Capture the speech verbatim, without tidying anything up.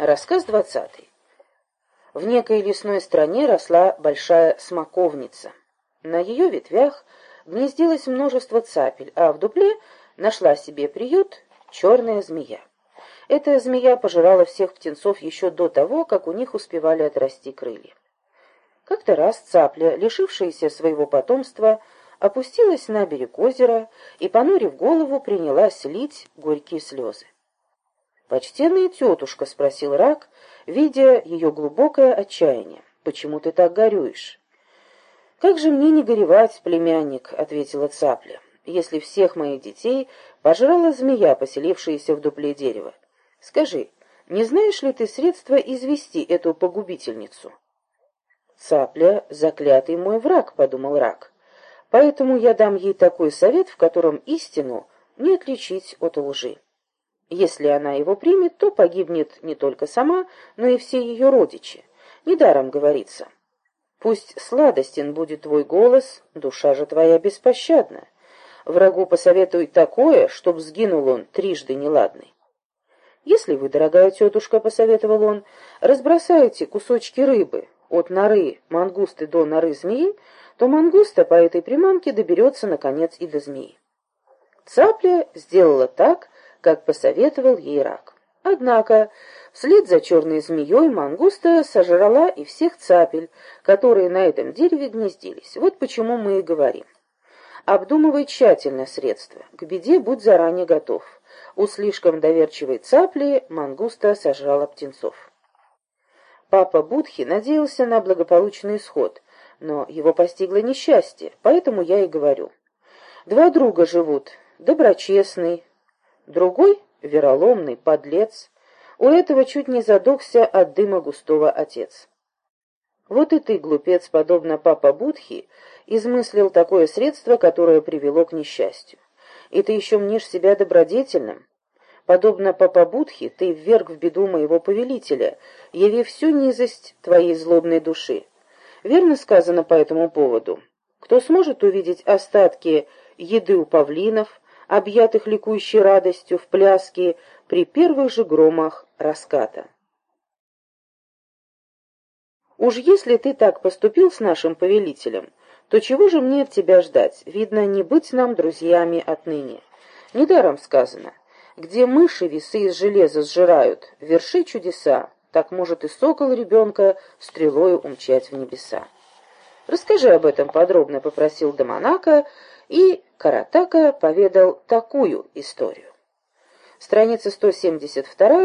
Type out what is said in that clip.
Рассказ двадцатый. В некой лесной стране росла большая смоковница. На ее ветвях гнездилось множество цапель, а в дупле нашла себе приют черная змея. Эта змея пожирала всех птенцов еще до того, как у них успевали отрасти крылья. Как-то раз цапля, лишившаяся своего потомства, опустилась на берег озера и, понурив голову, принялась лить горькие слезы. «Почтенная тетушка», — спросил рак, видя ее глубокое отчаяние, — «почему ты так горюешь?» «Как же мне не горевать, племянник», — ответила цапля, — «если всех моих детей пожрала змея, поселившаяся в дупле дерева. Скажи, не знаешь ли ты средства извести эту погубительницу?» «Цапля — заклятый мой враг», — подумал рак, — «поэтому я дам ей такой совет, в котором истину не отличить от лжи. Если она его примет, то погибнет не только сама, но и все ее родичи. Недаром говорится: пусть сладостен будет твой голос, душа же твоя беспощадна. Врагу посоветуй такое, чтоб сгинул он трижды неладный. Если вы, дорогая тетушка, — посоветовал он, — разбросаете кусочки рыбы от норы мангусты до норы змеи, то мангуста по этой приманке доберется, наконец, и до змеи. Цапля сделала так, как посоветовал ей рак. Однако вслед за черной змеей мангуста сожрала и всех цапель, которые на этом дереве гнездились. Вот почему мы и говорим: обдумывай тщательно средства, к беде будь заранее готов. У слишком доверчивой цапли мангуста сожрала птенцов. Папа Будхи надеялся на благополучный исход, но его постигло несчастье, поэтому я и говорю. Два друга живут, доброчестный, другой — вероломный, подлец. У этого чуть не задохся от дыма густого отец. Вот и ты, глупец, подобно папа Будхи, измыслил такое средство, которое привело к несчастью. И ты еще мнишь себя добродетельным. Подобно папа Будхи, ты вверг в беду моего повелителя, явив всю низость твоей злобной души. Верно сказано по этому поводу: кто сможет увидеть остатки еды у павлинов, объятых ликующей радостью в пляске при первых же громах раската. Уж если ты так поступил с нашим повелителем, то чего же мне от тебя ждать? Видно, не быть нам друзьями отныне. Недаром сказано: где мыши весы из железа сжирают, верши чудеса, так может и сокол ребенка стрелою умчать в небеса. Расскажи об этом подробно, — попросил Даманака, и Каратака поведал такую историю. Страница сто семьдесят два.